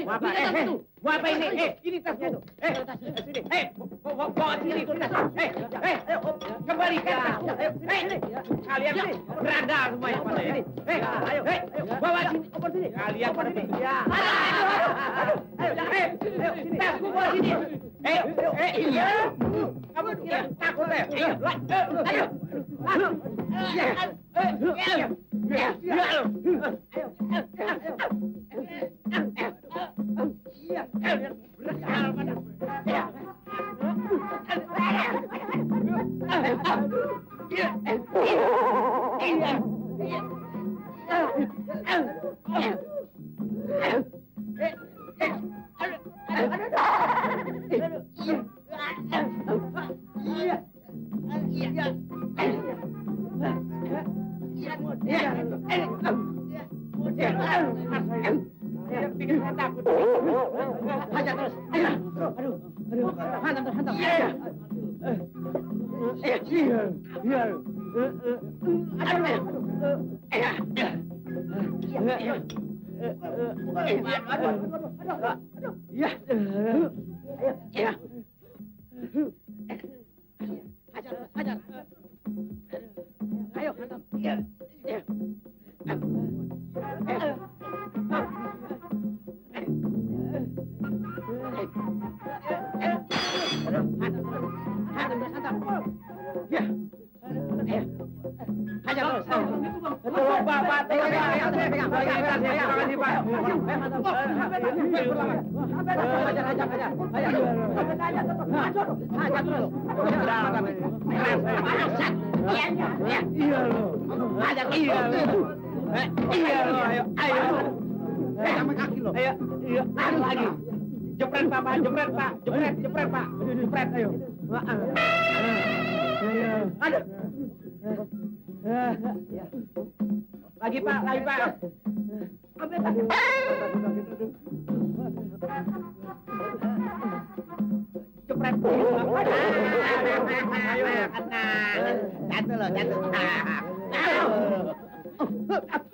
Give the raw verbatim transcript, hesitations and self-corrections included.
Mau apa? Eh, eh, mau apa ini? Eh, ini tasnya tuh. Eh, sini. Eh, bawa bawa sini tuh tas. Eh, eh, ayo kembalikan tasku. Ayo, sini. Kalian sini berandal semuanya pada ini. Eh, ayo, eh, bawa sini. Oper sini. Kalian pada sini. Ya. Ayo, ayo, ayo, sini. Tasku bawa sini. Eh, eh, iya. Kamu kira takut ya? Ayo, ayo. Ayo. Iya. Eh, iya. Ya, ya. Ayo. Iya. Berakal pada. Ya. Iya. Iya. Bikin saya takut. Hajar terus. Ayo. Aduh. Aduh. Hantam terus, hantam. Iya. Iya. Iya. Iya. Aduh. Iya. Iya. Aduh. Aduh. Iya. Iya. Hajar, hajar. Ayo, hantam. Iya. Iya. Lagi. Jepret Pak, Pak, jepret Pak, jepret, jepret Pak, jepret, ayo. Aduh. Lagi Pak, lagi Pak. Ambil Pak. Jepret. Ayo, kena. Jatuh loh, jatuh.